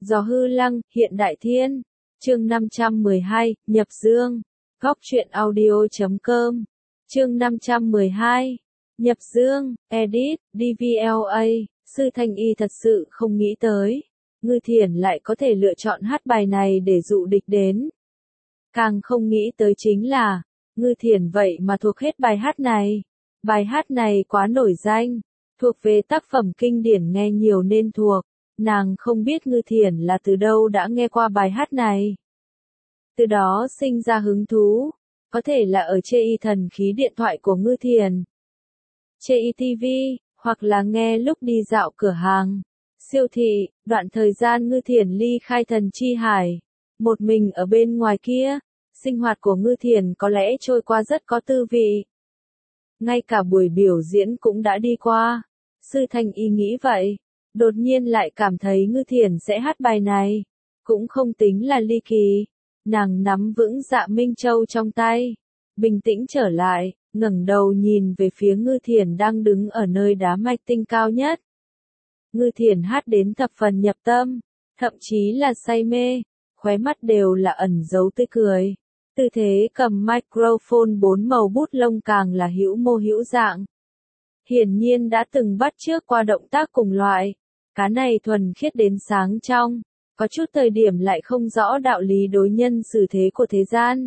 Gió hư lăng, hiện đại thiên. Chương 512, nhập dương. Góc truyện audio.com. Chương 512. Nhập dương, edit, DVLA. Sư Thanh Y thật sự không nghĩ tới. Ngư Thiển lại có thể lựa chọn hát bài này để dụ địch đến. Càng không nghĩ tới chính là, Ngư Thiển vậy mà thuộc hết bài hát này. Bài hát này quá nổi danh, thuộc về tác phẩm kinh điển nghe nhiều nên thuộc. Nàng không biết Ngư Thiển là từ đâu đã nghe qua bài hát này. Từ đó sinh ra hứng thú, có thể là ở chê thần khí điện thoại của Ngư Thiển, chê TV, hoặc là nghe lúc đi dạo cửa hàng, siêu thị, đoạn thời gian Ngư Thiển ly khai thần chi hải, một mình ở bên ngoài kia, sinh hoạt của Ngư Thiển có lẽ trôi qua rất có tư vị. Ngay cả buổi biểu diễn cũng đã đi qua, Sư Thanh Y nghĩ vậy, đột nhiên lại cảm thấy Ngư Thiển sẽ hát bài này, cũng không tính là ly kỳ. Nàng nắm vững Dạ Minh Châu trong tay, bình tĩnh trở lại, ngẩng đầu nhìn về phía Ngư Thiển đang đứng ở nơi đá mạch tinh cao nhất. Ngư Thiển hát đến thập phần nhập tâm, thậm chí là say mê, khóe mắt đều là ẩn dấu tươi cười. Tư thế cầm microphone 4 màu bút lông càng là hữu mô hữu dạng. Hiển nhiên đã từng bắt chước qua động tác cùng loại, cá này thuần khiết đến sáng trong. Có chút thời điểm lại không rõ đạo lý đối nhân xử thế của thế gian.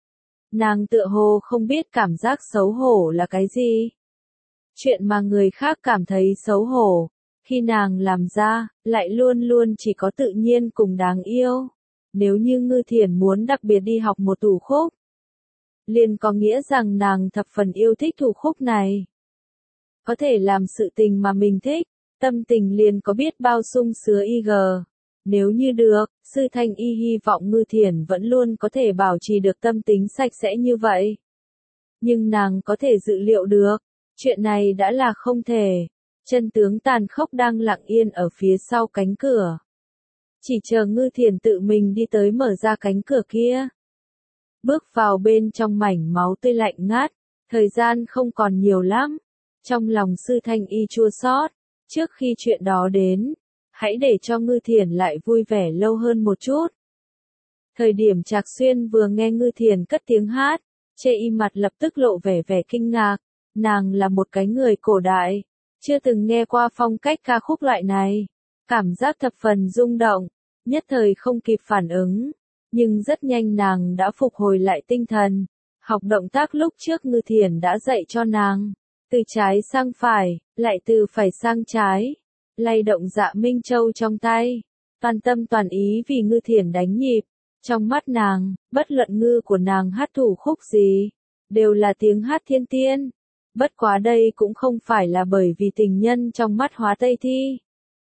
Nàng tựa hồ không biết cảm giác xấu hổ là cái gì. Chuyện mà người khác cảm thấy xấu hổ, khi nàng làm ra, lại luôn luôn chỉ có tự nhiên cùng đáng yêu. Nếu như Ngư Thiển muốn đặc biệt đi học một thủ khúc, liền có nghĩa rằng nàng thập phần yêu thích thủ khúc này. Có thể làm sự tình mà mình thích, tâm tình liền có biết bao sung sướng IG. Nếu như được, Sư Thanh Y hy vọng Ngư Thiển vẫn luôn có thể bảo trì được tâm tính sạch sẽ như vậy. Nhưng nàng có thể dự liệu được, chuyện này đã là không thể. Chân tướng tàn khốc đang lặng yên ở phía sau cánh cửa. Chỉ chờ Ngư Thiển tự mình đi tới mở ra cánh cửa kia. Bước vào bên trong mảnh máu tươi lạnh ngắt, thời gian không còn nhiều lắm. Trong lòng Sư Thanh Y chua xót, trước khi chuyện đó đến. Hãy để cho Ngư Thiển lại vui vẻ lâu hơn một chút. Thời điểm Trạc Xuyên vừa nghe Ngư Thiển cất tiếng hát, chê y mặt lập tức lộ vẻ vẻ kinh ngạc. Nàng là một cái người cổ đại, chưa từng nghe qua phong cách ca khúc loại này. Cảm giác thập phần rung động, nhất thời không kịp phản ứng. Nhưng rất nhanh nàng đã phục hồi lại tinh thần. Học động tác lúc trước Ngư Thiển đã dạy cho nàng. Từ trái sang phải, lại từ phải sang trái. Lay động Dạ Minh Châu trong tay, toàn tâm toàn ý vì Ngư Thiển đánh nhịp. Trong mắt nàng, bất luận Ngư của nàng hát thủ khúc gì, đều là tiếng hát thiên tiên. Bất quá đây cũng không phải là bởi vì tình nhân trong mắt hóa Tây Thi,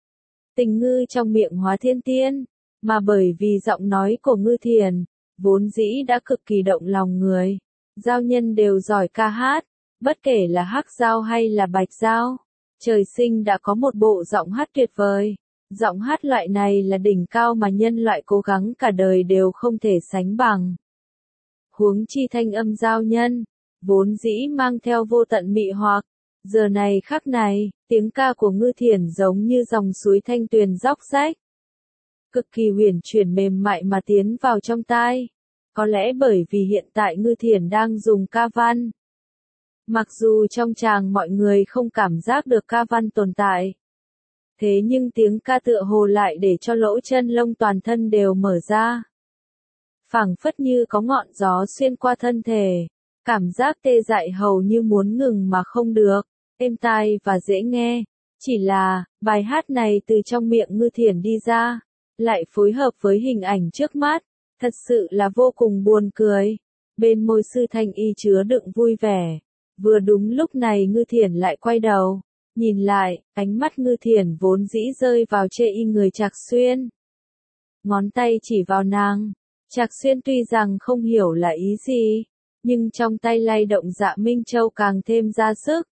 tình Ngư trong miệng hóa thiên tiên, mà bởi vì giọng nói của Ngư Thiển, vốn dĩ đã cực kỳ động lòng người. Giao nhân đều giỏi ca hát, bất kể là Hắc Giao hay là Bạch Giao. Trời sinh đã có một bộ giọng hát tuyệt vời. Giọng hát loại này là đỉnh cao mà nhân loại cố gắng cả đời đều không thể sánh bằng. Huống chi thanh âm giao nhân, vốn dĩ mang theo vô tận mị hoặc. Giờ này khắc này, tiếng ca của Ngư Thiển giống như dòng suối thanh tuyền róc rách. Cực kỳ huyền chuyển mềm mại mà tiến vào trong tai. Có lẽ bởi vì hiện tại Ngư Thiển đang dùng ca văn. Mặc dù trong tràng mọi người không cảm giác được ca văn tồn tại. Thế nhưng tiếng ca tựa hồ lại để cho lỗ chân lông toàn thân đều mở ra. Phảng phất như có ngọn gió xuyên qua thân thể. Cảm giác tê dại hầu như muốn ngừng mà không được. Êm tai và dễ nghe. Chỉ là, bài hát này từ trong miệng Ngư Thiển đi ra. Lại phối hợp với hình ảnh trước mắt. Thật sự là vô cùng buồn cười. Bên môi Sư Thanh Y chứa đựng vui vẻ. Vừa đúng lúc này Ngư Thiển lại quay đầu, nhìn lại, ánh mắt Ngư Thiển vốn dĩ rơi vào chê y người Trạc Xuyên. Ngón tay chỉ vào nàng, Trạc Xuyên tuy rằng không hiểu là ý gì, nhưng trong tay lay động Dạ Minh Châu càng thêm ra sức.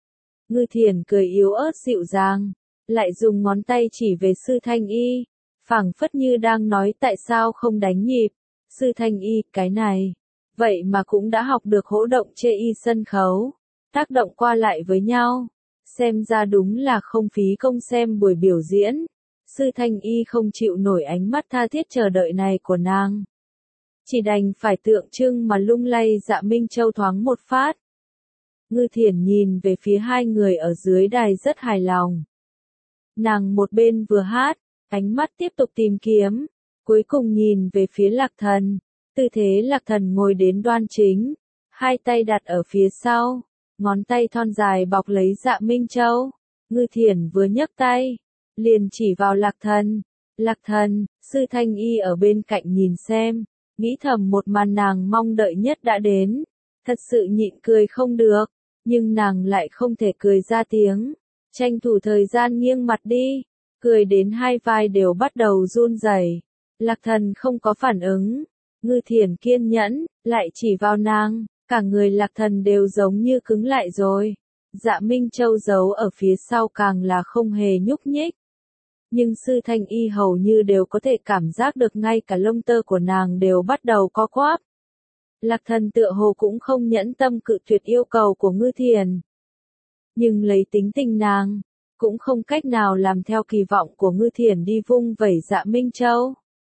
Ngư Thiển cười yếu ớt dịu dàng, lại dùng ngón tay chỉ về Sư Thanh Y, phảng phất như đang nói tại sao không đánh nhịp. Sư Thanh Y, cái này. Vậy mà cũng đã học được hỗ động chê y sân khấu, tác động qua lại với nhau. Xem ra đúng là không phí công xem buổi biểu diễn. Sư Thanh Y không chịu nổi ánh mắt tha thiết chờ đợi này của nàng. Chỉ đành phải tượng trưng mà lung lay Dạ Minh Châu thoáng một phát. Ngư Thiển nhìn về phía hai người ở dưới đài rất hài lòng. Nàng một bên vừa hát, ánh mắt tiếp tục tìm kiếm, cuối cùng nhìn về phía Lạc Thần. Tư thế Lạc Thần ngồi đến đoan chính, hai tay đặt ở phía sau, ngón tay thon dài bọc lấy Dạ Minh Châu. Ngư Thiển vừa nhấc tay, liền chỉ vào Lạc Thần. Lạc Thần, Sư Thanh Y ở bên cạnh nhìn xem, nghĩ thầm một màn nàng mong đợi nhất đã đến. Thật sự nhịn cười không được, nhưng nàng lại không thể cười ra tiếng. Tranh thủ thời gian nghiêng mặt đi, cười đến hai vai đều bắt đầu run rẩy. Lạc Thần không có phản ứng. Ngư Thiển kiên nhẫn, lại chỉ vào nàng, cả người Lạc Thần đều giống như cứng lại rồi. Dạ Minh Châu giấu ở phía sau càng là không hề nhúc nhích. Nhưng Sư Thanh Y hầu như đều có thể cảm giác được ngay cả lông tơ của nàng đều bắt đầu co quắp. Lạc Thần tựa hồ cũng không nhẫn tâm cự tuyệt yêu cầu của Ngư Thiển. Nhưng lấy tính tình nàng, cũng không cách nào làm theo kỳ vọng của Ngư Thiển đi vung vẩy Dạ Minh Châu.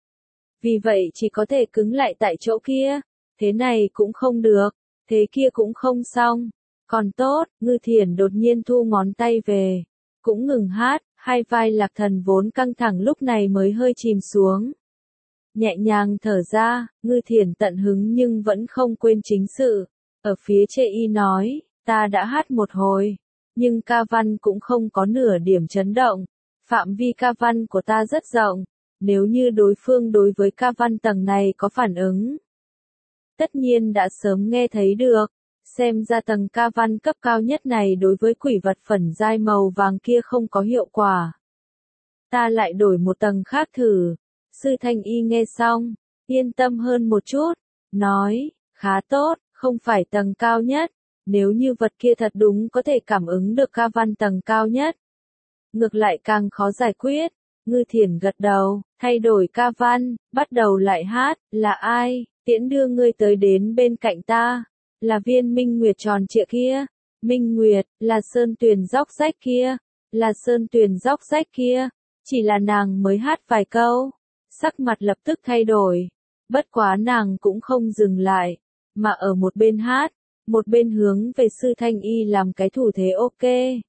Vì vậy chỉ có thể cứng lại tại chỗ kia, thế này cũng không được, thế kia cũng không xong. Còn tốt, Ngư Thiển đột nhiên thu ngón tay về, cũng ngừng hát, hai vai Lạc Thần vốn căng thẳng lúc này mới hơi chìm xuống. Nhẹ nhàng thở ra, Ngư Thiển tận hứng nhưng vẫn không quên chính sự. Ở phía Chê Y nói, ta đã hát một hồi, nhưng ca văn cũng không có nửa điểm chấn động. Phạm vi ca văn của ta rất rộng, nếu như đối phương đối với ca văn tầng này có phản ứng, tất nhiên đã sớm nghe thấy được. Xem ra tầng ca văn cấp cao nhất này đối với quỷ vật phẩn giai màu vàng kia không có hiệu quả. Ta lại đổi một tầng khác thử. Sư Thanh Y nghe xong, yên tâm hơn một chút, nói, khá tốt, không phải tầng cao nhất, nếu như vật kia thật đúng có thể cảm ứng được ca văn tầng cao nhất. Ngược lại càng khó giải quyết. Ngư Thiển gật đầu, thay đổi ca văn, bắt đầu lại hát, là ai, tiễn đưa ngươi tới đến bên cạnh ta, là viên Minh Nguyệt tròn trịa kia, Minh Nguyệt, là sơn tuyền róc rách kia, là sơn tuyền róc rách kia, chỉ là nàng mới hát vài câu, sắc mặt lập tức thay đổi, bất quá nàng cũng không dừng lại, mà ở một bên hát, một bên hướng về Sư Thanh Y làm cái thủ thế ok.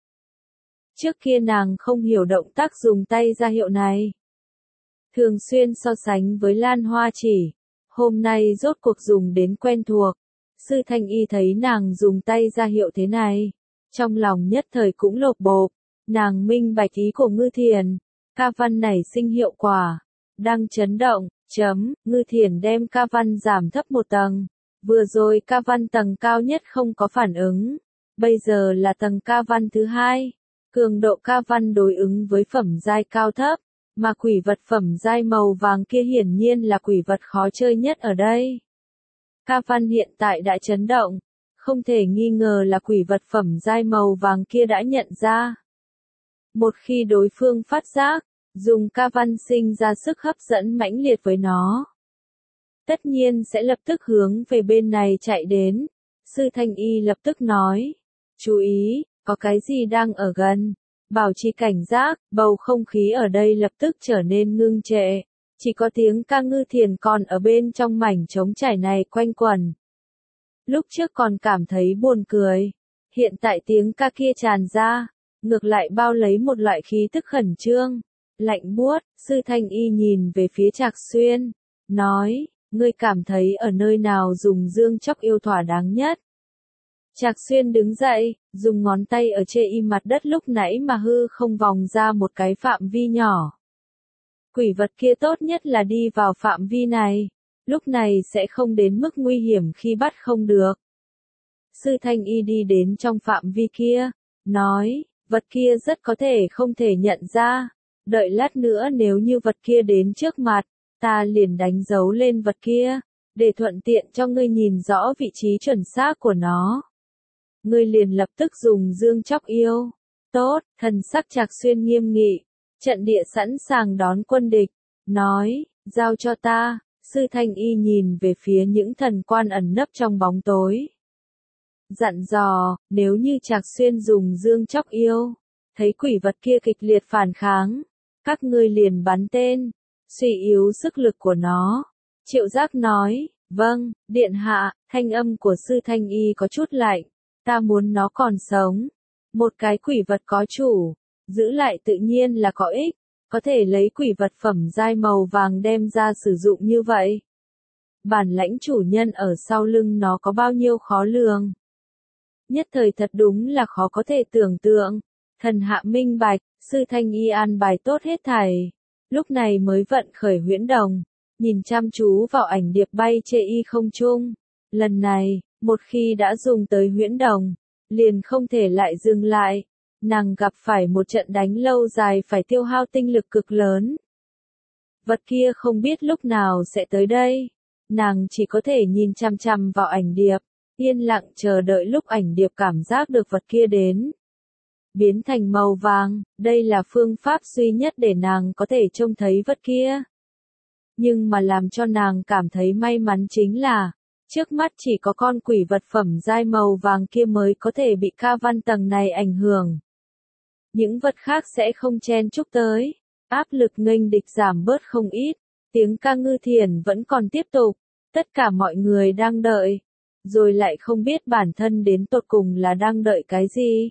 Trước kia nàng không hiểu động tác dùng tay ra hiệu này. Thường xuyên so sánh với Lan Hoa Chỉ. Hôm nay rốt cuộc dùng đến quen thuộc. Sư Thanh Y thấy nàng dùng tay ra hiệu thế này. Trong lòng nhất thời cũng lột bột. Nàng minh bạch ý của Ngư Thiển. Ca văn này sinh hiệu quả. Đang chấn động. Ngư Thiển đem ca văn giảm thấp một tầng. Vừa rồi ca văn tầng cao nhất không có phản ứng. Bây giờ là tầng ca văn thứ hai. Cường độ ca văn đối ứng với phẩm giai cao thấp, mà quỷ vật phẩm giai màu vàng kia hiển nhiên là quỷ vật khó chơi nhất ở đây. Ca văn hiện tại đã chấn động, không thể nghi ngờ là quỷ vật phẩm giai màu vàng kia đã nhận ra. Một khi đối phương phát giác, dùng ca văn sinh ra sức hấp dẫn mãnh liệt với nó, tất nhiên sẽ lập tức hướng về bên này chạy đến. Sư Thanh Y lập tức nói, chú ý, có cái gì đang ở gần, bảo trì cảnh giác. Bầu không khí ở đây lập tức trở nên ngưng trệ, chỉ có tiếng ca Ngư Thiển còn ở bên trong mảnh trống trải này quanh quẩn. Lúc trước còn cảm thấy buồn cười, hiện tại tiếng ca kia tràn ra, ngược lại bao lấy một loại khí tức khẩn trương, lạnh buốt. Sư Thanh Y nhìn về phía Trạc Xuyên, nói, ngươi cảm thấy ở nơi nào dùng dương chóc yêu thỏa đáng nhất? Trạc Xuyên đứng dậy, dùng ngón tay ở chê y mặt đất lúc nãy mà hư không vòng ra một cái phạm vi nhỏ. Quỷ vật kia tốt nhất là đi vào phạm vi này, lúc này sẽ không đến mức nguy hiểm khi bắt không được. Sư Thanh Y đi đến trong phạm vi kia, nói, vật kia rất có thể không thể nhận ra, đợi lát nữa nếu như vật kia đến trước mặt, ta liền đánh dấu lên vật kia, để thuận tiện cho ngươi nhìn rõ vị trí chuẩn xác của nó. Ngươi liền lập tức dùng dương chóc yêu. Tốt, thần sắc Trạc Xuyên nghiêm nghị, trận địa sẵn sàng đón quân địch, nói, giao cho ta. Sư Thanh Y nhìn về phía những thần quan ẩn nấp trong bóng tối, dặn dò, nếu như Trạc Xuyên dùng dương chóc yêu, thấy quỷ vật kia kịch liệt phản kháng, Các ngươi liền bắn tên, suy yếu sức lực của nó. Triệu Giác nói, vâng, điện hạ, thanh âm của sư Thanh Y có chút lạnh, ta muốn nó còn sống. Một cái quỷ vật có chủ, giữ lại tự nhiên là có ích, có thể lấy quỷ vật phẩm giai màu vàng đem ra sử dụng như vậy. Bản lãnh chủ nhân ở sau lưng nó có bao nhiêu khó lường. Nhất thời thật đúng là khó có thể tưởng tượng. Thần hạ minh bạch, sư Thanh Y an bài tốt hết thảy. Lúc này mới vận khởi huyễn đồng, nhìn chăm chú vào ảnh điệp bay chê y không trung. Lần này, một khi đã dùng tới huyễn đồng, liền không thể lại dừng lại. Nàng gặp phải một trận đánh lâu dài phải tiêu hao tinh lực cực lớn. Vật kia không biết lúc nào sẽ tới đây. Nàng chỉ có thể nhìn chăm chăm vào ảnh điệp, yên lặng chờ đợi lúc ảnh điệp cảm giác được vật kia đến. Biến thành màu vàng, đây là phương pháp duy nhất để nàng có thể trông thấy vật kia. Nhưng mà làm cho nàng cảm thấy may mắn chính là, trước mắt chỉ có con quỷ vật phẩm giai màu vàng kia mới có thể bị ca văn tầng này ảnh hưởng. Những vật khác sẽ không chen chúc tới, áp lực nghênh địch giảm bớt không ít, tiếng ca ngư thiền vẫn còn tiếp tục, tất cả mọi người đang đợi, rồi lại không biết bản thân đến tột cùng là đang đợi cái gì.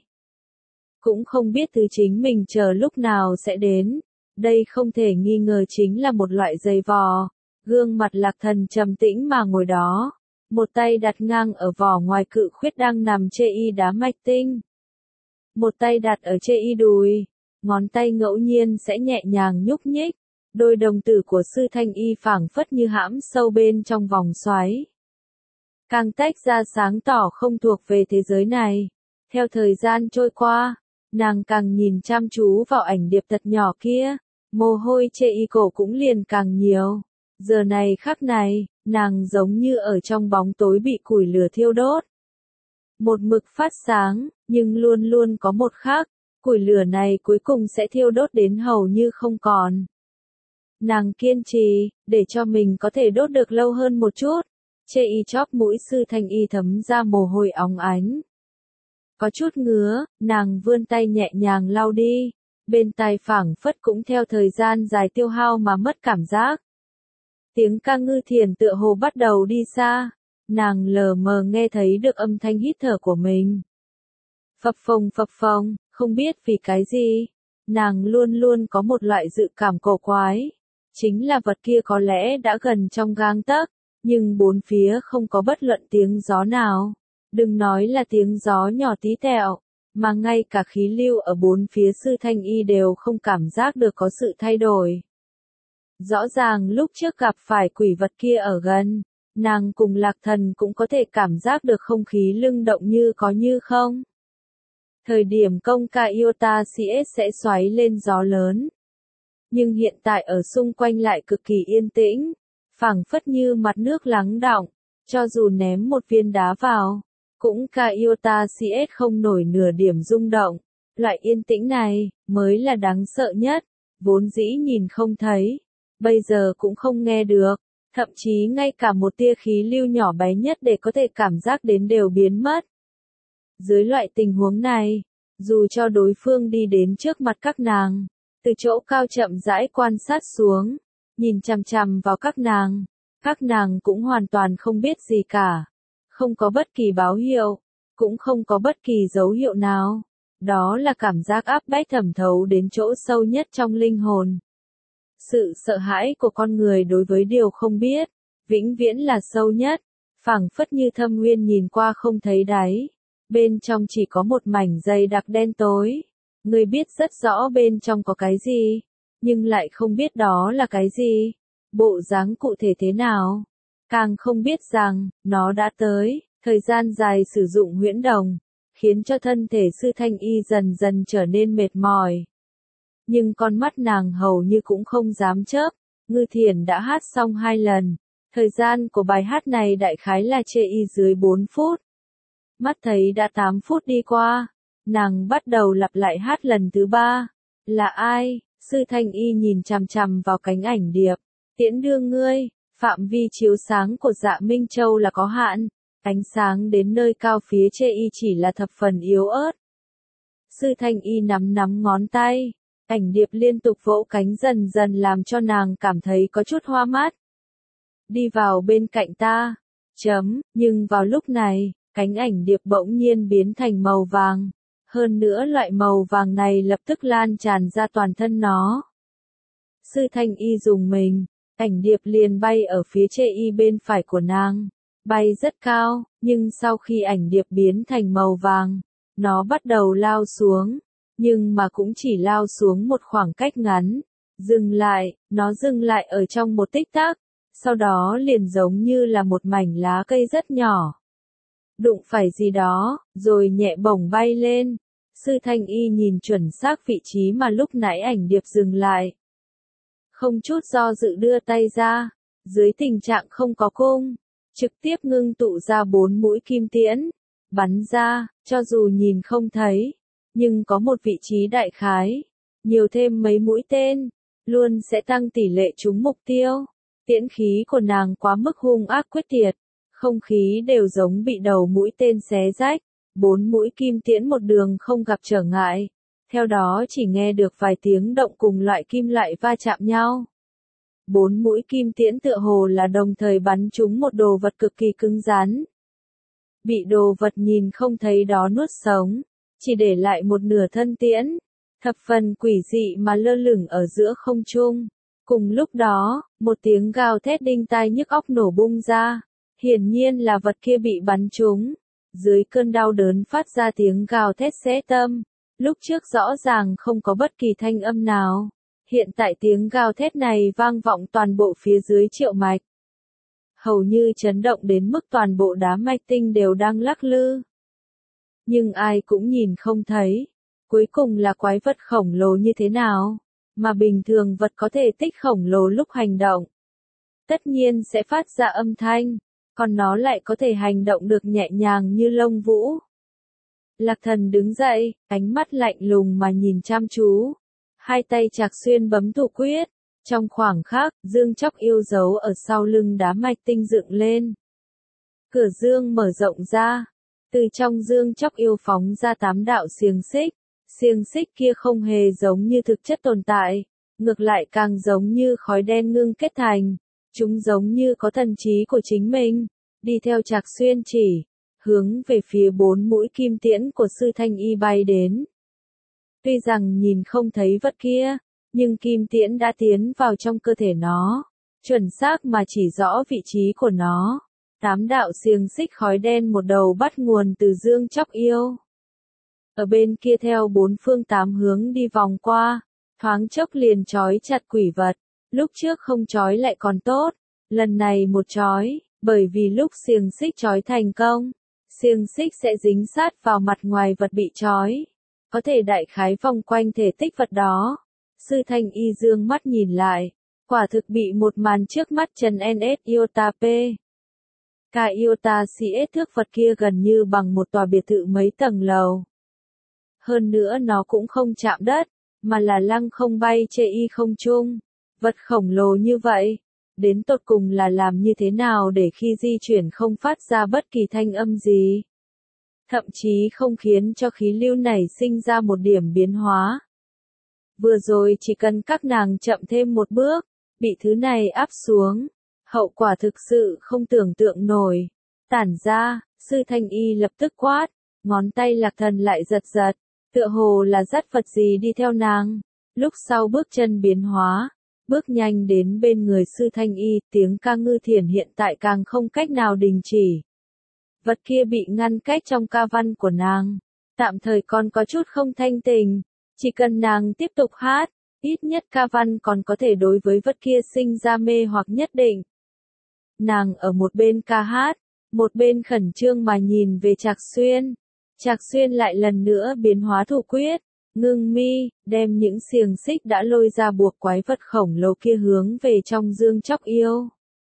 Cũng không biết thứ chính mình chờ lúc nào sẽ đến, đây không thể nghi ngờ chính là một loại giày vò. Gương mặt Lạc Thần trầm tĩnh mà ngồi đó, một tay đặt ngang ở vỏ ngoài cự khuyết đang nằm chê y đá mạch tinh. Một tay đặt ở chê y đùi, ngón tay ngẫu nhiên sẽ nhẹ nhàng nhúc nhích, đôi đồng tử của sư Thanh Y phảng phất như hãm sâu bên trong vòng xoáy. Càng tách ra sáng tỏ không thuộc về thế giới này. Theo thời gian trôi qua, nàng càng nhìn chăm chú vào ảnh điệp thật nhỏ kia, mồ hôi chê y cổ cũng liền càng nhiều. Giờ này khắc này, nàng giống như ở trong bóng tối bị củi lửa thiêu đốt. Một mực phát sáng, nhưng luôn luôn có một khắc, củi lửa này cuối cùng sẽ thiêu đốt đến hầu như không còn. Nàng kiên trì, để cho mình có thể đốt được lâu hơn một chút. Chê y chóp mũi sư Thanh Y thấm ra mồ hôi óng ánh. Có chút ngứa, nàng vươn tay nhẹ nhàng lau đi. Bên tai phảng phất cũng theo thời gian dài tiêu hao mà mất cảm giác. Tiếng ca ngư thiền tựa hồ bắt đầu đi xa. Nàng lờ mờ nghe thấy được âm thanh hít thở của mình. Phập phồng, không biết vì cái gì. Nàng luôn luôn có một loại dự cảm cổ quái. Chính là vật kia có lẽ đã gần trong gang tấc, nhưng bốn phía không có bất luận tiếng gió nào. Đừng nói là tiếng gió nhỏ tí tẹo, mà ngay cả khí lưu ở bốn phía sư Thanh Y đều không cảm giác được có sự thay đổi. Rõ ràng lúc trước gặp phải quỷ vật kia ở gần, nàng cùng Lạc Thần cũng có thể cảm giác được không khí lưng động như có như không. Thời điểm công ca Iota CS sẽ xoáy lên gió lớn. Nhưng hiện tại ở xung quanh lại cực kỳ yên tĩnh, phảng phất như mặt nước lắng đọng, cho dù ném một viên đá vào, cũng ca Iota CS không nổi nửa điểm rung động. Loại yên tĩnh này, mới là đáng sợ nhất, vốn dĩ nhìn không thấy, bây giờ cũng không nghe được, thậm chí ngay cả một tia khí lưu nhỏ bé nhất để có thể cảm giác đến đều biến mất. Dưới loại tình huống này, dù cho đối phương đi đến trước mặt các nàng, từ chỗ cao chậm rãi quan sát xuống, nhìn chằm chằm vào các nàng cũng hoàn toàn không biết gì cả, không có bất kỳ báo hiệu, cũng không có bất kỳ dấu hiệu nào. Đó là cảm giác áp bách thẩm thấu đến chỗ sâu nhất trong linh hồn. Sự sợ hãi của con người đối với điều không biết, vĩnh viễn là sâu nhất, phảng phất như thâm nguyên nhìn qua không thấy đáy. Bên trong chỉ có một mảnh dày đặc đen tối. Người biết rất rõ bên trong có cái gì, nhưng lại không biết đó là cái gì, bộ dáng cụ thể thế nào. Càng không biết rằng, nó đã tới, thời gian dài sử dụng huyễn đồng, khiến cho thân thể sư Thanh Y dần dần trở nên mệt mỏi. Nhưng con mắt nàng hầu như cũng không dám chớp, ngư thiền đã hát xong 2 lần. Thời gian của bài hát này đại khái là chê y dưới 4 phút. Mắt thấy đã 8 phút đi qua, nàng bắt đầu lặp lại hát lần thứ 3. Là ai? Sư Thanh Y nhìn chằm chằm vào cánh ảnh điệp. Tiễn đưa ngươi, phạm vi chiếu sáng của Dạ Minh Châu là có hạn, ánh sáng đến nơi cao phía chê y chỉ là thập phần yếu ớt. Sư Thanh Y nắm ngón tay, Ảnh điệp liên tục vỗ cánh dần dần làm cho nàng cảm thấy có chút hoa mắt. Đi vào bên cạnh ta. Nhưng vào lúc này, cánh ảnh điệp bỗng nhiên biến thành màu vàng. Hơn nữa loại màu vàng này lập tức lan tràn ra toàn thân nó. Sư Thanh Y dùng mình, ảnh điệp liền bay ở phía chê y bên phải của nàng. Bay rất cao, nhưng sau khi ảnh điệp biến thành màu vàng, nó bắt đầu lao xuống. Nhưng mà cũng chỉ lao xuống một khoảng cách ngắn. Nó dừng lại ở trong một tích tắc. Sau đó liền giống như là một mảnh lá cây rất nhỏ. Đụng phải gì đó, rồi nhẹ bổng bay lên. Sư Thanh Y nhìn chuẩn xác vị trí mà lúc nãy ảnh điệp dừng lại. Không chút do dự đưa tay ra, dưới tình trạng không có cung, trực tiếp ngưng tụ ra 4 mũi kim tiễn, bắn ra, cho dù nhìn không thấy, nhưng có một vị trí đại khái, nhiều thêm mấy mũi tên, luôn sẽ tăng tỷ lệ trúng mục tiêu. Tiễn khí của nàng quá mức hung ác quyết liệt, không khí đều giống bị đầu mũi tên xé rách, 4 mũi kim tiễn một đường không gặp trở ngại, theo đó chỉ nghe được vài tiếng động cùng loại kim loại va chạm nhau. 4 mũi kim tiễn tựa hồ là đồng thời bắn trúng một đồ vật cực kỳ cứng rắn. Bị đồ vật nhìn không thấy đó nuốt sống, chỉ để lại một nửa thân tiễn, thập phần quỷ dị mà lơ lửng ở giữa không trung. Cùng lúc đó, một tiếng gào thét đinh tai nhức óc nổ bung ra, hiển nhiên là vật kia bị bắn trúng. Dưới cơn đau đớn phát ra tiếng gào thét xé tâm, lúc trước rõ ràng không có bất kỳ thanh âm nào. Hiện tại tiếng gào thét này vang vọng toàn bộ phía dưới Triệu Mạch. Hầu như chấn động đến mức toàn bộ đá mạch tinh đều đang lắc lư. Nhưng ai cũng nhìn không thấy, cuối cùng là quái vật khổng lồ như thế nào, mà bình thường vật có thể tích khổng lồ lúc hành động. Tất nhiên sẽ phát ra âm thanh, còn nó lại có thể hành động được nhẹ nhàng như lông vũ. Lạc Thần đứng dậy, ánh mắt lạnh lùng mà nhìn chăm chú. Hai tay Trạc Xuyên bấm thủ quyết. Trong khoảng khắc, dương chóc yêu dấu ở sau lưng đá mạch tinh dựng lên. Cửa dương mở rộng ra. Từ trong dương chóc yêu phóng ra 8 đạo xiềng xích. Xiềng xích kia không hề giống như thực chất tồn tại. Ngược lại càng giống như khói đen ngưng kết thành. Chúng giống như có thần trí của chính mình. Đi theo Trạc Xuyên chỉ. Hướng về phía 4 mũi kim tiễn của Sư Thanh Y bay đến. Tuy rằng nhìn không thấy vật kia, nhưng kim tiễn đã tiến vào trong cơ thể nó, chuẩn xác mà chỉ rõ vị trí của nó. 8 đạo xiềng xích khói đen một đầu bắt nguồn từ dương chóc yêu. Ở bên kia theo 4 phương 8 hướng đi vòng qua, thoáng chốc liền trói chặt quỷ vật, lúc trước không trói lại còn tốt, lần này một trói, bởi vì lúc xiềng xích trói thành công, xiềng xích sẽ dính sát vào mặt ngoài vật bị trói, có thể đại khái vòng quanh thể tích vật đó. Sư Thanh Y dương mắt nhìn lại, quả thực bị một màn trước mắt Trần NS Iota P. K Iota CS thước vật kia gần như bằng một tòa biệt thự mấy tầng lầu. Hơn nữa nó cũng không chạm đất, mà là lăng không bay chê y không trung. Vật khổng lồ như vậy, đến tột cùng là làm như thế nào để khi di chuyển không phát ra bất kỳ thanh âm gì. Thậm chí không khiến cho khí lưu nảy sinh ra một điểm biến hóa. Vừa rồi chỉ cần các nàng chậm thêm một bước, bị thứ này áp xuống, hậu quả thực sự không tưởng tượng nổi. Tản ra, Sư Thanh Y lập tức quát, ngón tay Lạc Thần lại giật giật, tựa hồ là dắt vật gì đi theo nàng. Lúc sau bước chân biến hóa, bước nhanh đến bên người Sư Thanh Y, tiếng ca ngư thiền hiện tại càng không cách nào đình chỉ. Vật kia bị ngăn cách trong ca văn của nàng, tạm thời còn có chút không thanh tình, chỉ cần nàng tiếp tục hát, ít nhất ca văn còn có thể đối với vật kia sinh ra mê hoặc nhất định. Nàng ở một bên ca hát, một bên khẩn trương mà nhìn về Trạc Xuyên. Trạc Xuyên lại lần nữa biến hóa thủ quyết, ngưng mi, đem những xiềng xích đã lôi ra buộc quái vật khổng lồ kia hướng về trong dương chóc yêu.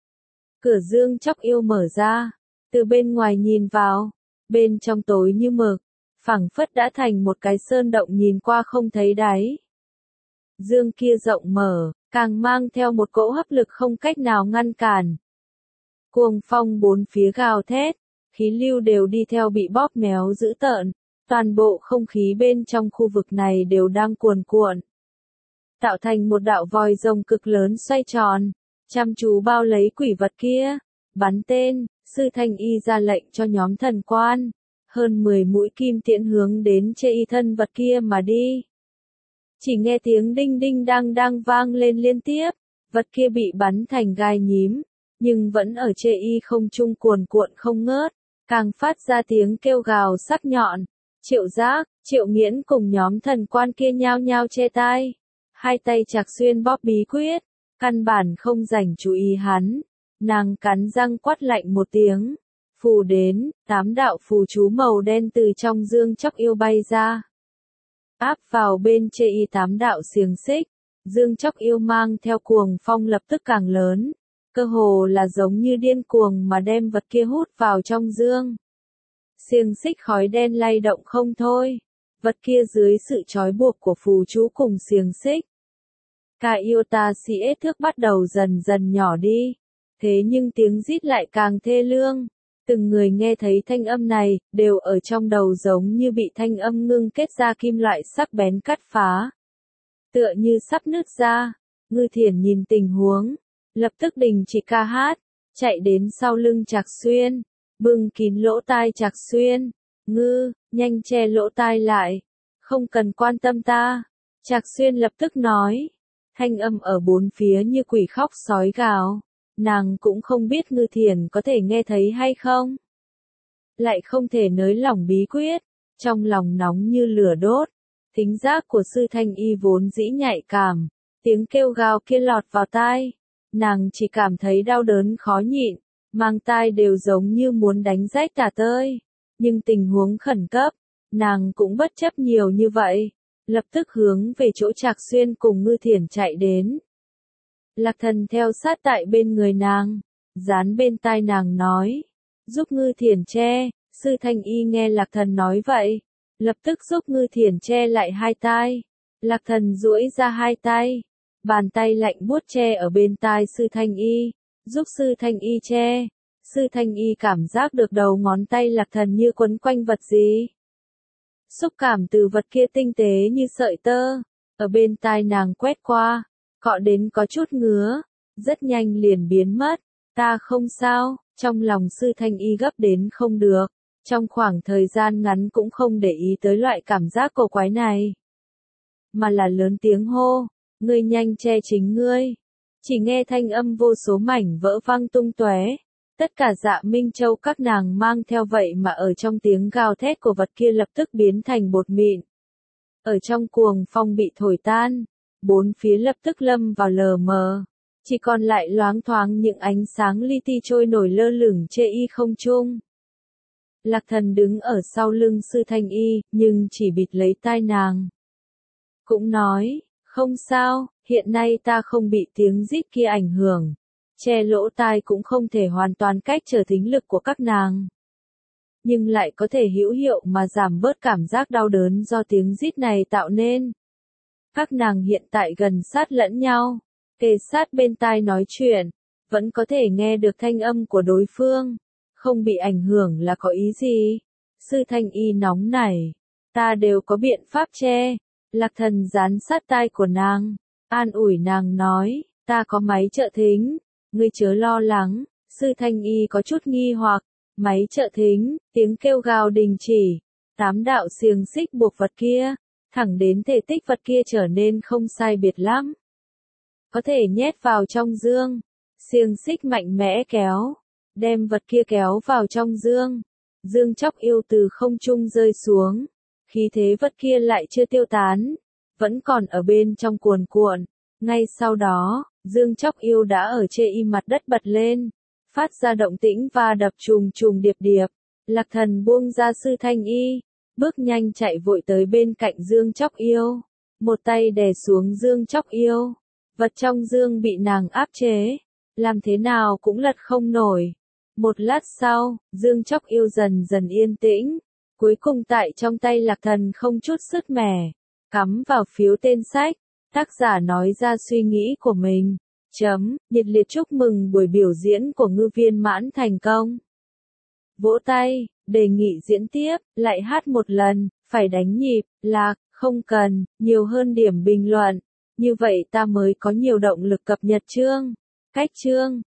Cửa dương chóc yêu mở ra, từ bên ngoài nhìn vào, bên trong tối như mực, phảng phất đã thành một cái sơn động nhìn qua không thấy đáy. Dương kia rộng mở, càng mang theo một cỗ hấp lực không cách nào ngăn cản. Cuồng phong bốn phía gào thét, khí lưu đều đi theo bị bóp méo dữ tợn, toàn bộ không khí bên trong khu vực này đều đang cuồn cuộn. tạo thành một đạo vòi rồng cực lớn xoay tròn, chăm chú bao lấy quỷ vật kia. Bắn tên, Sư Thanh Y ra lệnh cho nhóm thần quan, hơn 10 mũi kim tiễn hướng đến chê y thân vật kia mà đi. Chỉ nghe tiếng đinh đinh đang đang vang lên liên tiếp, vật kia bị bắn thành gai nhím, nhưng vẫn ở chê y không trung cuồn cuộn không ngớt, càng phát ra tiếng kêu gào sắc nhọn. Triệu Giác, Triệu Nghiễn cùng nhóm thần quan kia nhao nhao che tai, hai tay Trạc Xuyên bóp bí quyết, căn bản không rảnh chú ý hắn. Nàng cắn răng quát lạnh một tiếng, phù đến, 8 đạo phù chú màu đen từ trong dương chóc yêu bay ra. Áp vào bên chê y 8 đạo xiềng xích, dương chóc yêu mang theo cuồng phong lập tức càng lớn, cơ hồ là giống như điên cuồng mà đem vật kia hút vào trong dương. Xiềng xích khói đen lay động không thôi, vật kia dưới sự trói buộc của phù chú cùng xiềng xích. Cả yêu ta si ết thước bắt đầu dần dần nhỏ đi. Thế nhưng tiếng rít lại càng thê lương, từng người nghe thấy thanh âm này, đều ở trong đầu giống như bị thanh âm ngưng kết ra kim loại sắc bén cắt phá. Tựa như sắp nứt ra, Ngư Thiển nhìn tình huống, lập tức đình chỉ ca hát, chạy đến sau lưng Trạc Xuyên, bưng kín lỗ tai Trạc Xuyên, Ngư, nhanh che lỗ tai lại, không cần quan tâm ta. Trạc Xuyên lập tức nói, thanh âm ở bốn phía như quỷ khóc sói gào. Nàng cũng không biết Ngư Thiển có thể nghe thấy hay không. Lại không thể nới lỏng bí quyết, trong lòng nóng như lửa đốt. Thính giác của Sư Thanh Y vốn dĩ nhạy cảm, tiếng kêu gào kia lọt vào tai. Nàng chỉ cảm thấy đau đớn khó nhịn, mang tai đều giống như muốn đánh rách tả tơi. Nhưng tình huống khẩn cấp, nàng cũng bất chấp nhiều như vậy, lập tức hướng về chỗ Trạc Xuyên cùng Ngư Thiển chạy đến. Lạc Thần theo sát tại bên người nàng, dán bên tai nàng nói, giúp Ngư Thiển che. Sư Thanh Y nghe Lạc Thần nói vậy, lập tức giúp Ngư Thiển che lại hai tai. Lạc Thần duỗi ra hai tay, bàn tay lạnh buốt che ở bên tai Sư Thanh Y, giúp Sư Thanh Y che. Sư Thanh Y cảm giác được đầu ngón tay Lạc Thần như quấn quanh vật gì. Xúc cảm từ vật kia tinh tế như sợi tơ, ở bên tai nàng quét qua, cọ đến có chút ngứa, rất nhanh liền biến mất. Ta không sao, trong lòng Sư Thanh Y gấp đến không được, trong khoảng thời gian ngắn cũng không để ý tới loại cảm giác cổ quái này. Mà là lớn tiếng hô, ngươi nhanh che chính ngươi. Chỉ nghe thanh âm vô số mảnh vỡ văng tung tóe. Tất cả Dạ Minh Châu các nàng mang theo vậy mà ở trong tiếng gào thét của vật kia lập tức biến thành bột mịn. Ở trong cuồng phong bị thổi tan, bốn phía lập tức lâm vào lờ mờ, chỉ còn lại loáng thoáng những ánh sáng li ti trôi nổi lơ lửng chê y không trung. Lạc Thần đứng ở sau lưng Sư Thanh Y, nhưng chỉ bịt lấy tai nàng. Cũng nói, không sao, hiện nay ta không bị tiếng rít kia ảnh hưởng, che lỗ tai cũng không thể hoàn toàn cách trở thính lực của các nàng. Nhưng lại có thể hữu hiệu mà giảm bớt cảm giác đau đớn do tiếng rít này tạo nên. Các nàng hiện tại gần sát lẫn nhau, kề sát bên tai nói chuyện, vẫn có thể nghe được thanh âm của đối phương, không bị ảnh hưởng là có ý gì? Sư Thanh Y nóng nảy, ta đều có biện pháp che. Lạc Thần dán sát tai của nàng, an ủi nàng nói, ta có máy trợ thính, ngươi chớ lo lắng. Sư Thanh Y có chút nghi hoặc, máy trợ thính, tiếng kêu gào đình chỉ, 8 đạo xiềng xích buộc vật kia, thẳng đến thể tích vật kia trở nên không sai biệt lắm. Có thể nhét vào trong dương, xiềng xích mạnh mẽ kéo, đem vật kia kéo vào trong dương. Dương chóc yêu từ không trung rơi xuống, khí thế vật kia lại chưa tiêu tán, vẫn còn ở bên trong cuồn cuộn. Ngay sau đó, dương chóc yêu đã ở chê y mặt đất bật lên, phát ra động tĩnh và đập trùng trùng điệp điệp. Lạc Thần buông ra Sư Thanh Y, bước nhanh chạy vội tới bên cạnh dương chóc yêu, một tay đè xuống dương chóc yêu. Vật trong dương bị nàng áp chế, làm thế nào cũng lật không nổi. Một lát sau, dương chóc yêu dần dần yên tĩnh, cuối cùng tại trong tay Lạc Thần không chút sứt mẻ, cắm vào phiếu tên sách, tác giả nói ra suy nghĩ của mình. Nhiệt liệt chúc mừng buổi biểu diễn của Ngư Viên mãn thành công. Vỗ tay, đề nghị diễn tiếp, lại hát một lần, phải đánh nhịp, Lạc, không cần, nhiều hơn điểm bình luận. Như vậy ta mới có nhiều động lực cập nhật chương, cách chương.